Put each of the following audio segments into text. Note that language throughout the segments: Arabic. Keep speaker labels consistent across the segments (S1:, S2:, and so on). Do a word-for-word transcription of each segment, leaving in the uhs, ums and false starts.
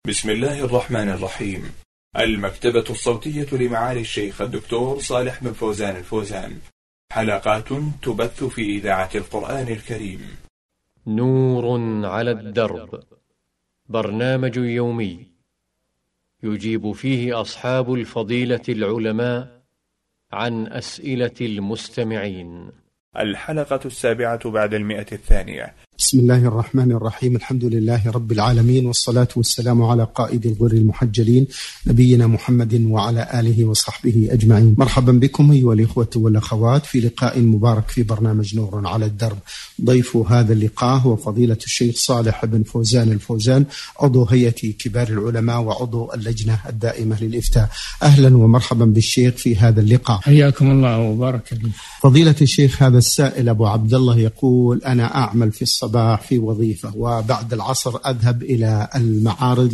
S1: بسم الله الرحمن الرحيم. المكتبة الصوتية لمعالي الشيخ الدكتور صالح بن فوزان الفوزان، حلقات تبث في إذاعة القرآن الكريم.
S2: نور على الدرب، برنامج يومي يجيب فيه أصحاب الفضيلة العلماء عن أسئلة المستمعين.
S1: الحلقة السابعة بعد المئة الثانية.
S3: بسم الله الرحمن الرحيم. الحمد لله رب العالمين، والصلاة والسلام على قائد الغر المحجلين نبينا محمد وعلى آله وصحبه أجمعين. مرحبا بكم أيها الإخوة والأخوات في لقاء مبارك في برنامج نور على الدرب. ضيف هذا اللقاء هو فضيلة الشيخ صالح بن فوزان الفوزان، عضو هيئة كبار العلماء وعضو اللجنة الدائمة للإفتاء. أهلا ومرحبا بالشيخ في هذا اللقاء.
S4: حياكم الله وبارك فيكم.
S3: فضيلة الشيخ، هذا السائل أبو عبد الله يقول: أنا أعمل في الصباح في وظيفة، وبعد العصر أذهب إلى المعارض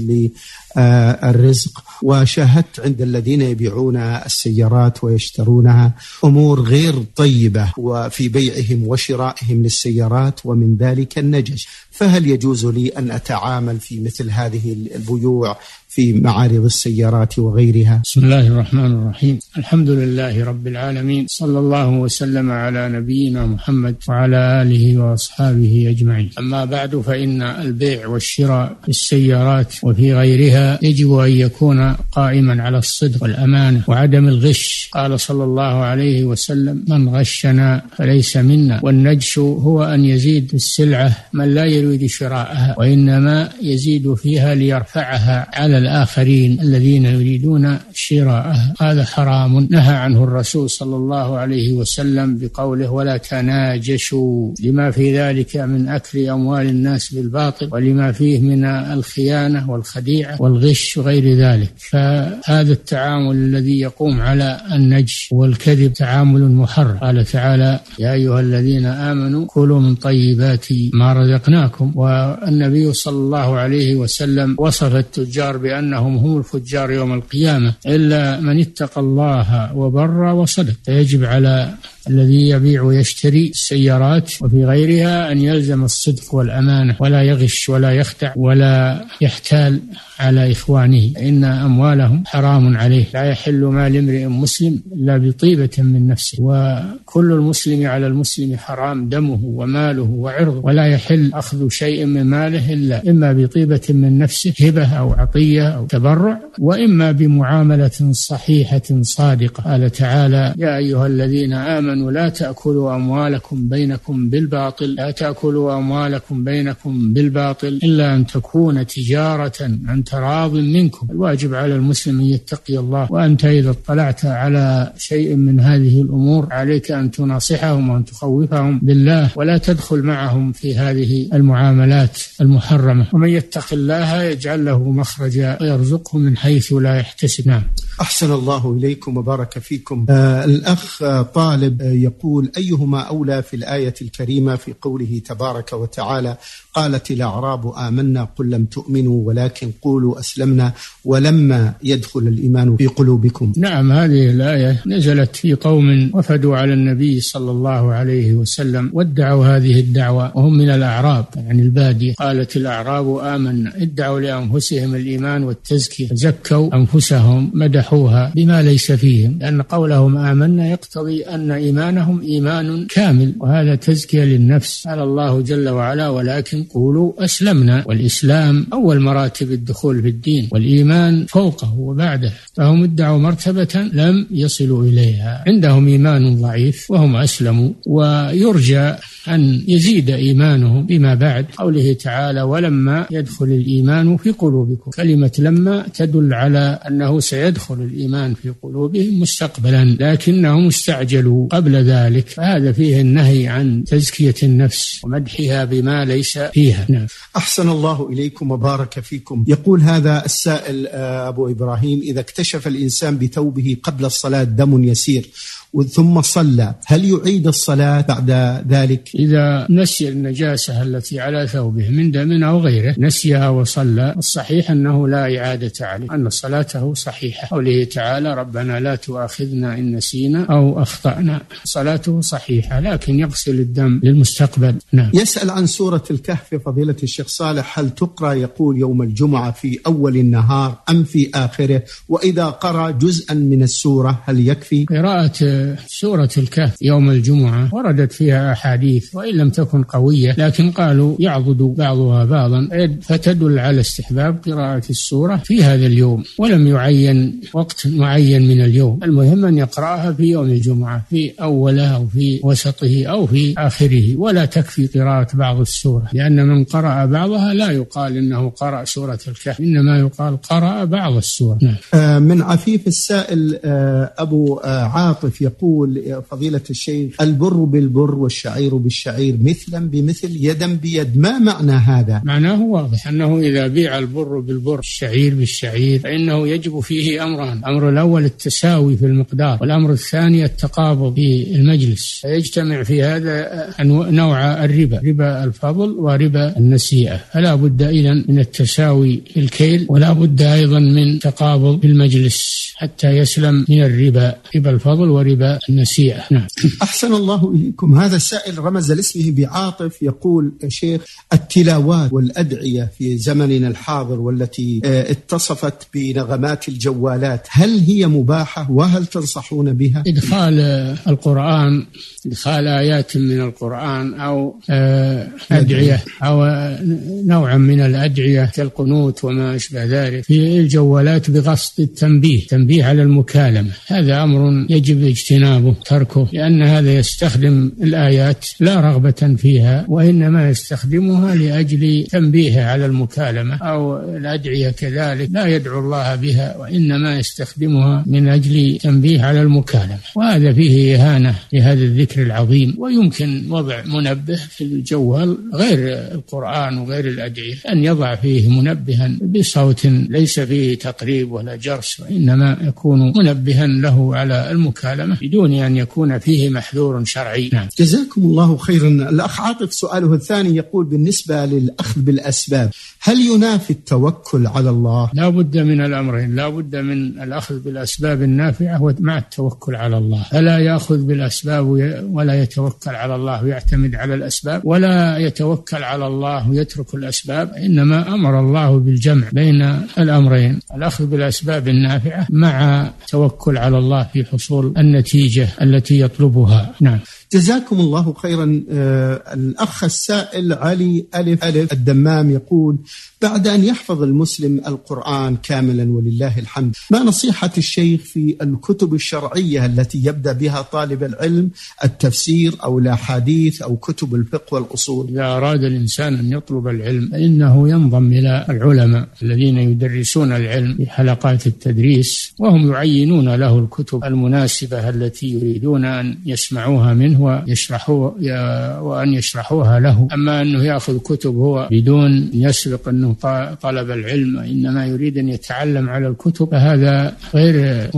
S3: للرزق، وشاهدت عند الذين يبيعون السيارات ويشترونها أمور غير طيبة وفي بيعهم وشرائهم للسيارات، ومن ذلك النجش، فهل يجوز لي أن أتعامل في مثل هذه البيوع في معارض السيارات وغيرها؟
S4: بسم الله الرحمن الرحيم. الحمد لله رب العالمين، صلى الله وسلم على نبينا محمد وعلى آله وأصحابه أجمعين. أما بعد، فإن البيع والشراء في السيارات وفي غيرها يجب أن يكون قائما على الصدق والأمانة وعدم الغش. قال صلى الله عليه وسلم: من غشنا فليس منا. والنجش هو أن يزيد السلعة من لا يريد شراءها، وإنما يزيد فيها ليرفعها على الآخرين الذين يريدون شراءها. هذا حرام نهى عنه الرسول صلى الله عليه وسلم بقوله: ولا تناجشوا، لما في ذلك من أكل أموال الناس بالباطل، ولما فيه من الخيانة والخديعة والغش وغير ذلك. فهذا التعامل الذي يقوم على النجش والكذب تعامل محرم. قال تعالى: يا أيها الذين آمنوا كلوا من طيبات ما رزقناكم. والنبي صلى الله عليه وسلم وصف التجار بأنهم هم الفجار يوم القيامة إلا من اتقى الله وبر وصدق. فيجب على الذي يبيع ويشتري السيارات وفي غيرها أن يلزم الصدق والأمانة، ولا يغش ولا يخدع ولا يحتال على إخوانه، إن أموالهم حرام عليه. لا يحل مال امرئ مسلم إلا بطيبة من نفسه، وكل المسلم على المسلم حرام دمه وماله وعرضه، ولا يحل أخذ شيء من ماله إلا إما بطيبة من نفسه، هبة أو عطية أو تبرع، وإما بمعاملة صحيحة صادقة. قال تعالى: يا أيها الذين آمنوا لا تأكلوا أموالكم بينكم بالباطل لا تأكلوا أموالكم بينكم بالباطل إلا أن تكون تجارة عن تراض منكم. الواجب على المسلم أن يتقي الله، وأنت إذا اطلعت على شيء من هذه الأمور عليك أن تناصحهم وأن تخوفهم بالله، ولا تدخل معهم في هذه المعاملات المحرمة. ومن يتق الله يجعل له مخرجا ويرزقه من حيث لا يحتسب. نعم.
S3: أحسن الله إليكم وبارك فيكم. آه الأخ طالب يقول: أيهما أولى في الآية الكريمة في قوله تبارك وتعالى: قالت الأعراب آمنا قل لم تؤمنوا ولكن قولوا أسلمنا ولما يدخل الإيمان في قلوبكم؟
S4: نعم، هذه الآية نزلت في قوم وفدوا على النبي صلى الله عليه وسلم وادعوا هذه الدعوة وهم من الأعراب، يعني البادية. قالت الأعراب آمنا، ادعوا لأنفسهم الإيمان والتزكية، زكوا أنفسهم، مدحوها بما ليس فيهم، لأن قولهم آمنا يقتضي أن إيمانهم إيمان كامل، وهذا تزكية للنفس. قال الله جل وعلا: ولكن قولوا أسلمنا. والإسلام أول مراتب الدخول في الدين، والإيمان فوقه وبعده، فهم ادعوا مرتبة لم يصلوا إليها. عندهم إيمان ضعيف وهم أسلموا، ويرجى أن يزيد إيمانهم بما بعد. قوله تعالى: ولما يدخل الإيمان في قلوبكم. كلمة لما تدل على أنه سيدخل الإيمان في قلوبهم مستقبلا، لكنهم استعجلوا قبل ذلك، فهذا فيه النهي عن تزكية النفس ومدحها بما ليس فيها. نعم.
S3: أحسن الله إليكم وبارك فيكم. يقول هذا السائل أبو إبراهيم: إذا اكتشف الإنسان بثوبه قبل الصلاة دم يسير ثم صلى، هل يعيد الصلاة بعد ذلك؟
S4: إذا نسي النجاسة التي على ثوبه من دم أو غيره، نسيها وصلى، الصحيح أنه لا إعادة عليه، أن صلاته صحيحة. قوله تعالى: ربنا لا تؤاخذنا إن نسينا أو أخطأنا. صلاته صحيحة، لكن يغسل الدم للمستقبل. نعم.
S3: يسأل عن سورة الكهف فضيلة الشيخ صالح، هل تقرأ يقول يوم الجمعة في أول النهار أم في آخره؟ وإذا قرأ جزءا من السورة هل يكفي؟
S4: قراءة سورة الكهف يوم الجمعة وردت فيها أحاديث وإن لم تكن قوية، لكن قالوا يعضد بعضها بعضا، فتدل على استحباب قراءة السورة في هذا اليوم، ولم يعين وقت معين من اليوم. المهم أن يقرأها في يوم الجمعة في أوله أو في وسطه أو في آخره، ولا تكفي قراءة بعض السورة، لأن من قرأ بعضها لا يقال إنه قرأ سورة الكهف، إنما يقال قرأ بعض السورة.
S3: نعم. من عفيف السائل أبو عاطف يقول فضيلة الشيخ، البر بالبر والشعير بالشعير مثلا بمثل يدا بيد، ما معنى هذا؟
S4: معناه واضح أنه إذا بيع البر بالبر الشعير بالشعير فإنه يجب فيه أمران: الأمر الأول التساوي في المقدار، والأمر الثاني التقابض في المجلس، فيجتمع في هذا نوع الربا، ربا الفضل وربا النسيئة، فلا بد إذن من التساوي في الكيل، ولا بد أيضا من تقابض في المجلس حتى يسلم من الربا، ربا الفضل وربا النسيئة. نعم.
S3: أحسن الله إليكم. هذا السائل رمز لاسمه بعاطف يقول شيخ، التلاوات والأدعية في زمننا الحاضر والتي اتصفت بنغمات الجوالات، هل هي مباحة وهل تنصحون بها؟
S4: إدخال القرآن، إدخال آيات من القرآن أو أدعية أو نوعا من الأدعية كالقنوت وما أشبه ذلك في الجوالات بقصد التنبيه، تنبيه على المكالمة، هذا أمر يجب اجتنابه تركه، لأن هذا يستخدم الآيات لا رغبة فيها، وإنما يستخدمها لأجل تنبيه على المكالمة، أو الأدعية كذلك لا يدعو الله بها، وإنما يستخدمها من أجل تنبيه على المكالمة، وهذا فيه إهانة لهذا الذكر العظيم. ويمكن وضع منبه في الجوال غير القرآن وغير الأدعية، أن يضع فيه منبها بصوت ليس فيه تقريب ولا جرس، وإنما يكون منبها له على المكالمة بدون أن يكون فيه محذور شرعي. نعم.
S3: جزاكم الله خيرا. الأخ عاطف سؤاله الثاني يقول بالنسبة للأخذ بالأسباب، هل ينافي التوكل على الله؟
S4: لا بد من الأمرين، لا بد من الأخذ بالأسباب النافعة مع التوكل على الله، فلا يأخذ بالأسباب ولا يتوكل على الله ويعتمد على الأسباب، ولا يتوكل على الله ويترك الأسباب، إنما أمر الله بالجمع بين الأمرين، الأخذ بالأسباب النافعة مع توكل على الله في حصول النتيجة التي يطلبها. نعم.
S3: جزاكم الله خيرا. آه الأخ السائل علي ألف ألف الدمام يقول، بعد أن يحفظ المسلم القرآن كاملا ولله الحمد، ما نصيحة الشيخ في الكتب الشرعية التي يبدأ بها طالب العلم، التفسير أو الأحاديث أو كتب الفقه والأصول؟
S4: إذا أراد الإنسان أن يطلب العلم فإنه ينضم إلى العلماء الذين يدرسون العلم في حلقات التدريس، وهم يعينون له الكتب المناسبة التي يريدون أن يسمعوها منه ويشرحوا وأن يشرحوها له. أما أنه يأخذ كتب هو بدون يسبق أنه طلب العلم، إنما يريد أن يتعلم على الكتب، فهذا غير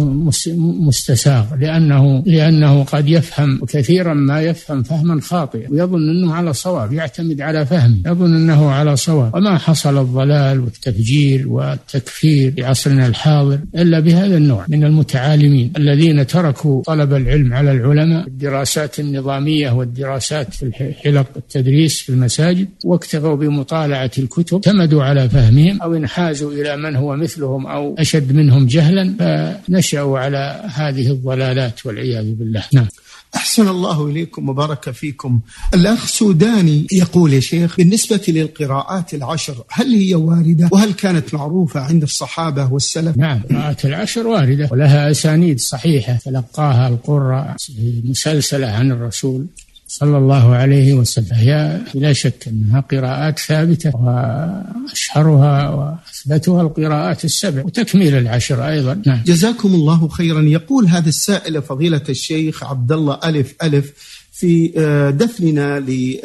S4: مستساغ، لأنه لأنه قد يفهم كثيرا ما يفهم فهما خاطئا ويظن أنه على صواب، يعتمد على فهمه، يظن أنه على صواب، وما حصل الضلال والتفجير والتكفير في عصرنا الحاضر إلا بهذا النوع من المتعالمين الذين تركوا طلب العلم على العلماء، الدراسات النظامية والدراسات في حلق التدريس في المساجد، واكتفوا بمطالعة الكتب، تمدوا على فهمهم أو انحازوا إلى من هو مثلهم أو أشد منهم جهلا، فنشأوا على هذه الضلالات والعياذ بالله. نعم.
S3: أحسن الله إليكم وبارك فيكم. الأخ سوداني يقول يا شيخ، بالنسبة للقراءات العشر هل هي واردة وهل كانت معروفة عند الصحابة والسلف؟
S4: نعم، القراءات العشر واردة ولها أسانيد صحيحة تلقاها القراء مسلسلة عن الرسول صلى الله عليه وسلم، هي لا شك أنها قراءات ثابتة، وأشهرها وأثبتها القراءات السبع وتكميل العشر أيضا. نعم.
S3: جزاكم الله خيرا. يقول هذا السائل فضيلة الشيخ عبد الله ألف ألف، في دفننا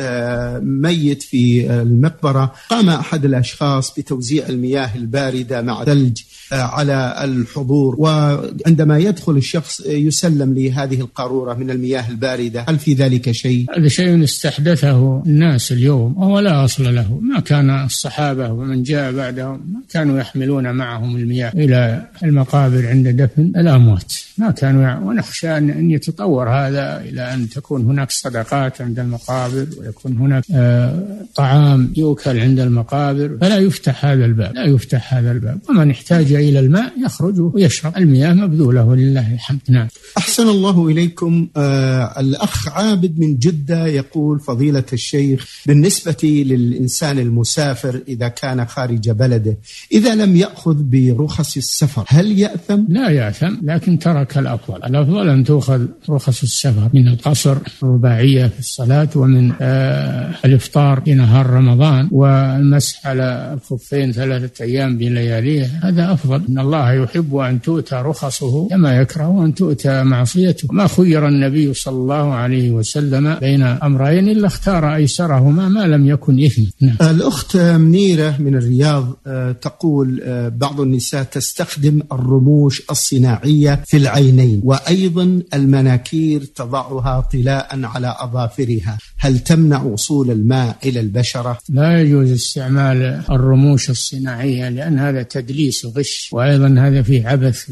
S3: لميت في المقبرة قام أحد الأشخاص بتوزيع المياه الباردة مع ثلج على الحضور، وعندما يدخل الشخص يسلم لهذه القارورة من المياه الباردة، هل في ذلك شيء؟
S4: هذا شيء استحدثه الناس اليوم وهو لا أصل له. ما كان الصحابة ومن جاء بعدهم ما كانوا يحملون معهم المياه إلى المقابر عند دفن الأموات، ما كانوا. ونخشى أن يتطور هذا إلى أن تكون هناك صدقات عند المقابر ويكون هناك آه طعام يؤكل عند المقابر، فلا يفتح هذا الباب، لا يفتح هذا الباب. ومن احتاج إلى الماء يخرج ويشرب، المياه مبذولة ولله الحمد. نعم.
S3: أحسن الله إليكم. آه الأخ عابد من جدة يقول: فضيلة الشيخ، بالنسبة للإنسان المسافر إذا كان خارج بلده إذا لم يأخذ برخص السفر هل يأثم؟
S4: لا يأثم، لكن ترك الأفضل. الأفضل أن تأخذ رخص السفر من القصر، الرباعية في الصلاة، ومن آه الإفطار في نهار رمضان، والمسح على الخفين ثلاثة أيام بلياليه، هذا أفضل. إن الله يحب أن تؤتى رخصه كما يكره أن تؤتى معصيته. ما خير النبي صلى الله عليه وسلم بين أمرين إلا اختار أيسرهما ما لم يكن إثم. نعم.
S3: الأخت منيرة من الرياض تقول: بعض النساء تستخدم الرموش الصناعية في العينين وأيضا المناكير تضعها طلاء على أظافرها، هل تمنع وصول الماء إلى البشرة؟
S4: لا يجوز استعمال الرموش الصناعية لأن هذا تدليس وغش، وأيضا هذا فيه عبث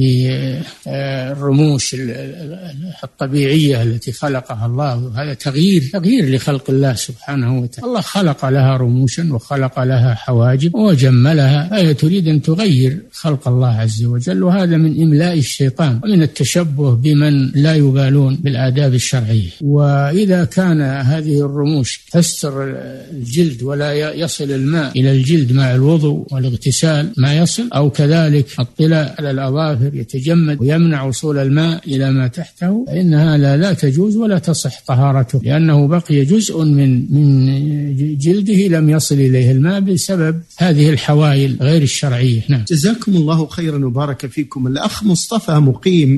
S4: بالرموش الطبيعية التي خلقها الله. هذا تغيير تغيير لخلق الله سبحانه وتعالى. الله خلق لها رموشا وخلق لها حواجب وجملها، فهي تريد أن تغير خلق الله عز وجل، وهذا من إملاء الشيطان ومن التشبه بمن لا يبالون بالآداب الشرعية. وإذا كان هذه الرموش تستر الجلد ولا يصل الماء إلى الجلد مع الوضوء والاغتسال ما يصل، أو كذلك الطلاء على الأظافر يتجمد ويمنع وصول الماء إلى ما تحته، فإنها لا, لا تجوز ولا تصح طهارته، لأنه بقي جزء من من جلده لم يصل إليه الماء بسبب هذه الحوائل غير الشرعية. نعم.
S3: جزاكم الله خيرا وبارك فيكم. الأخ مصطفى مقيم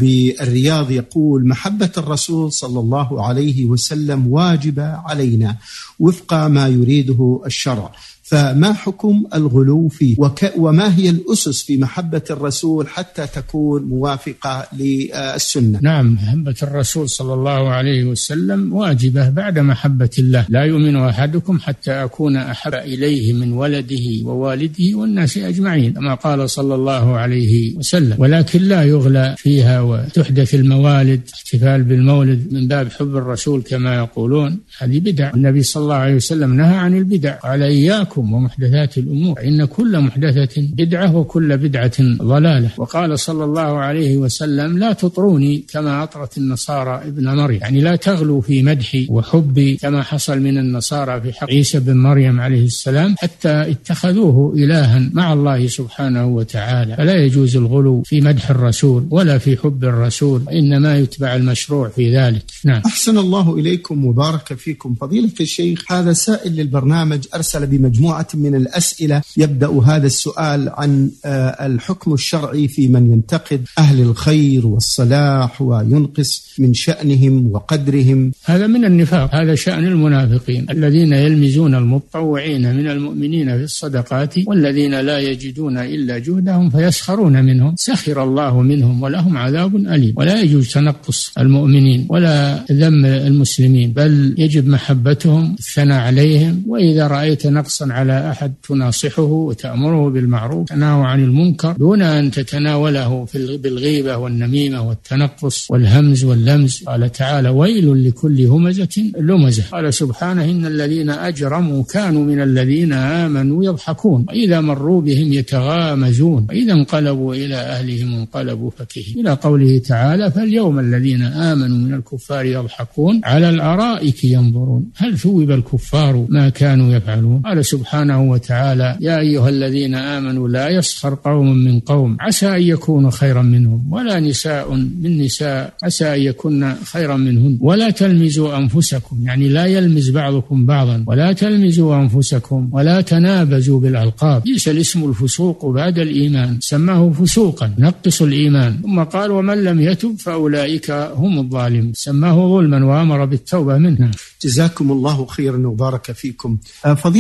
S3: بالرياض يقول: محبة الرسول صلى الله عليه وسلم واجبة علينا وفق ما يريده الشرع، فما حكم الغلو فيه؟ وك وما هي الأسس في محبة الرسول حتى تكون موافقة للسنة؟
S4: نعم، محبة الرسول صلى الله عليه وسلم واجبة بعد محبة الله. لا يؤمن أحدكم حتى أكون أحب إليه من ولده ووالده والناس أجمعين، كما قال صلى الله عليه وسلم. ولكن لا يغلى فيها وتحدث الموالد، احتفال بالمولد من باب حب الرسول كما يقولون، هذه بدع. النبي صلى الله عليه وسلم نهى عن البدع، قال: إياكم ومحدثات الأمور إن كل محدثة بدعة وكل بدعة ضلالة. وقال صلى الله عليه وسلم: لا تطروني كما أطرت النصارى ابن مريم، يعني لا تغلوا في مدحي وحبي كما حصل من النصارى في حق عيسى بن مريم عليه السلام، حتى اتخذوه إلها مع الله سبحانه وتعالى. فلا يجوز الغلو في مدح الرسول ولا في حب الرسول، إنما يتبع المشروع في ذلك. نعم.
S3: أحسن الله إليكم وبارك فيكم. فضيلة الشيخ، هذا سائل للبرنامج أرسل بمجموعة من الأسئلة، يبدأ هذا السؤال عن الحكم الشرعي في من ينتقد أهل الخير والصلاح وينقص من شأنهم وقدرهم.
S4: هذا من النفاق، هذا شأن المنافقين الذين يلمزون المتطوعين من المؤمنين في الصدقات والذين لا يجدون إلا جهدهم فيسخرون منهم، سخر الله منهم ولهم عذاب أليم. ولا يجوز تنقص المؤمنين ولا ذم المسلمين، بل يجب محبتهم، الثناء عليهم. وإذا رأيت نقصا على أحد تناصحه وتأمره بالمعروف، تنهى عن المنكر، دون أن تتناوله في بالغيبة والنميمة والتنقص والهمز واللمز. قال تعالى: ويل لكل همزة لمزة. قال سبحانه: إن الذين أجرموا كانوا من الذين آمنوا يضحكون وإذا مروا بهم يتغامزون وإذا انقلبوا إلى أهلهم انقلبوا فكهين، إلى قوله تعالى: فاليوم الذين آمنوا من الكفار يضحكون على الأرائك ينظرون هل ثوب الكفار ما كانوا يفعلون. قال سبحانه وتعالى: يا أيها الذين آمنوا لا يسخر قوم من قوم عسى أن يكونوا خيرا منهم ولا نساء من نساء عسى أن يكون خيرا منهن ولا تلمزوا أنفسكم، يعني لا يلمز بعضكم بعضا، ولا تلمزوا أنفسكم ولا تنابزوا بالألقاب، ليس الاسم الفسوق بعد الإيمان، سماه فسوقا نقص الإيمان. ثم قال: ومن لم يتب فأولئك هم الظالمون، سماه ظلما وأمر بالتوبة منه.
S3: جزاكم الله خيرا وبارك فيكم. فضيلة الشيخ،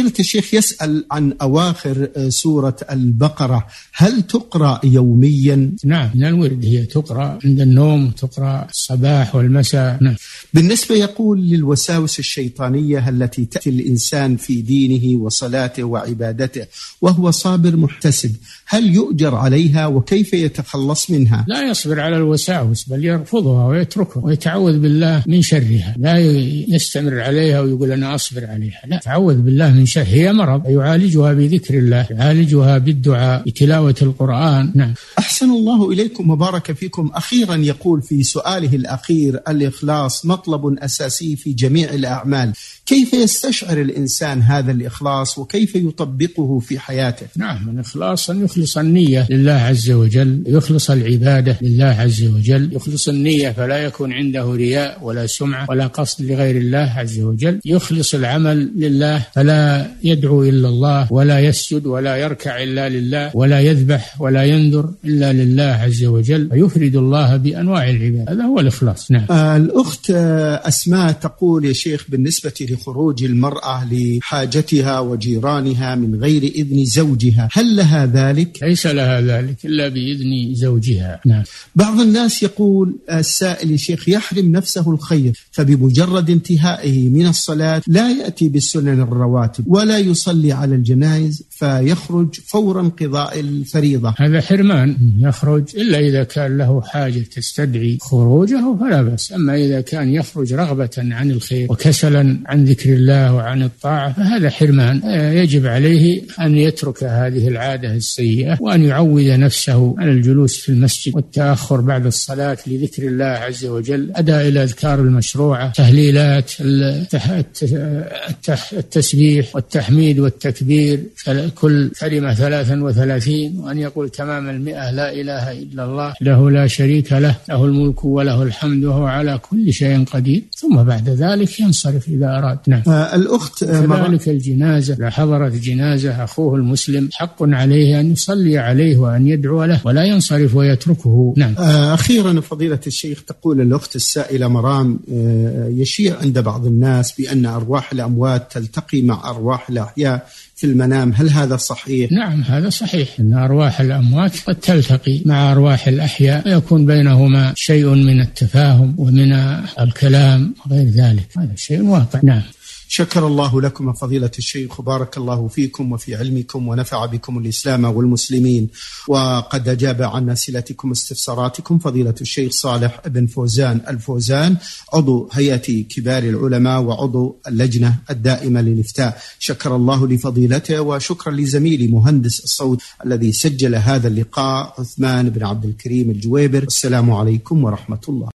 S3: الشيخ يسأل عن أواخر سورة البقرة، هل تقرأ يوميا؟
S4: نعم، من الورد، هي تقرأ عند النوم، تقرأ الصباح والمساء. نعم.
S3: بالنسبة يقول للوساوس الشيطانية التي تأتي الإنسان في دينه وصلاته وعبادته وهو صابر محتسب، هل يؤجر عليها وكيف يتخلص منها؟
S4: لا يصبر على الوساوس، بل يرفضها ويتركها ويتعوذ بالله من شرها، لا يستمر عليها ويقول أنا أصبر عليها، لا، تعوذ بالله من شر، هي مرض يعالجها بذكر الله، يعالجها بالدعاء، بتلاوة القرآن. نعم.
S3: أحسن الله إليكم وبارك فيكم. أخيرا يقول في سؤاله الأخير: الإخلاص مطلب أساسي في جميع الأعمال، كيف يستشعر الإنسان هذا الإخلاص وكيف يطبقه في حياته؟
S4: نعم، الإخلاص أن يخلص النية لله عز وجل، يخلص العبادة لله عز وجل، يخلص النية فلا يكون عنده رياء ولا سمعة ولا قصد لغير الله عز وجل، يخلص العمل لله فلا يدعو إلا الله ولا يسجد ولا يركع إلا لله ولا يذبح ولا ينذر إلا لله عز وجل، فيفرد الله بأنواع العبادة، هذا هو الإخلاص. نعم.
S3: آه الأخت أسماء تقول: يا شيخ، بالنسبة لخروج المرأة لحاجتها وجيرانها من غير إذن زوجها، هل لها ذلك؟
S4: ليس لها ذلك إلا بإذن زوجها. نعم.
S3: بعض الناس يقول السائل: يا شيخ، يحرم نفسه الخير، فبمجرد انتهائه من الصلاة لا يأتي بالسنن الرواتب ولا يصلي على الجنائز فيخرج فور انقضاء الفريضة.
S4: هذا حرمان، يخرج إلا إذا كان له حاجة تستدعي خروجه فلا بأس، أما إذا كان يخرج رغبة عن الخير وكسلا عن ذكر الله وعن الطاعة فهذا حرمان. يجب عليه أن يترك هذه العادة السيئة وأن يعود نفسه على الجلوس في المسجد والتأخر بعد الصلاة لذكر الله عز وجل، أداء الأذكار المشروعة، تهليلات، التسبيح والتحميد والتكبير، كل كلمة ثلاثا وثلاثين، وأن يقول تمام المئة: لا إله إلا الله له لا شريك له، له الملك وله الحمد وهو على كل شيء قدير، ثم بعد ذلك ينصرف إذا أراد. نعم.
S3: آه الأخت
S4: كذلك الجنازة، إذا حضرت جنازة أخوه المسلم حق عليه أن يصلي عليه وأن يدعو له ولا ينصرف ويتركه. نعم.
S3: آه أخيرا فضيلة الشيخ، تقول الأخت السائلة مرام: آه يشيع عند بعض الناس بأن أرواح الأموات تلتقي مع أرواح الأحياء في المنام، هل هذا صحيح؟
S4: نعم، هذا صحيح، أن أرواح الأموات قد تلتقي مع أرواح الأحياء ويكون بينهما شيء من التفاهم ومن الكلام وغير ذلك، هذا شيء واقع. نعم.
S3: شكر الله لكم فضيلة الشيخ وبارك الله فيكم وفي علمكم ونفع بكم الإسلام والمسلمين، وقد أجاب عن أسئلتكم واستفساراتكم فضيلة الشيخ صالح بن فوزان الفوزان، عضو هيئة كبار العلماء وعضو اللجنة الدائمة للإفتاء. شكر الله لفضيلته، وشكرا لزميلي مهندس الصوت الذي سجل هذا اللقاء عثمان بن عبد الكريم الجويبر. السلام عليكم ورحمة الله.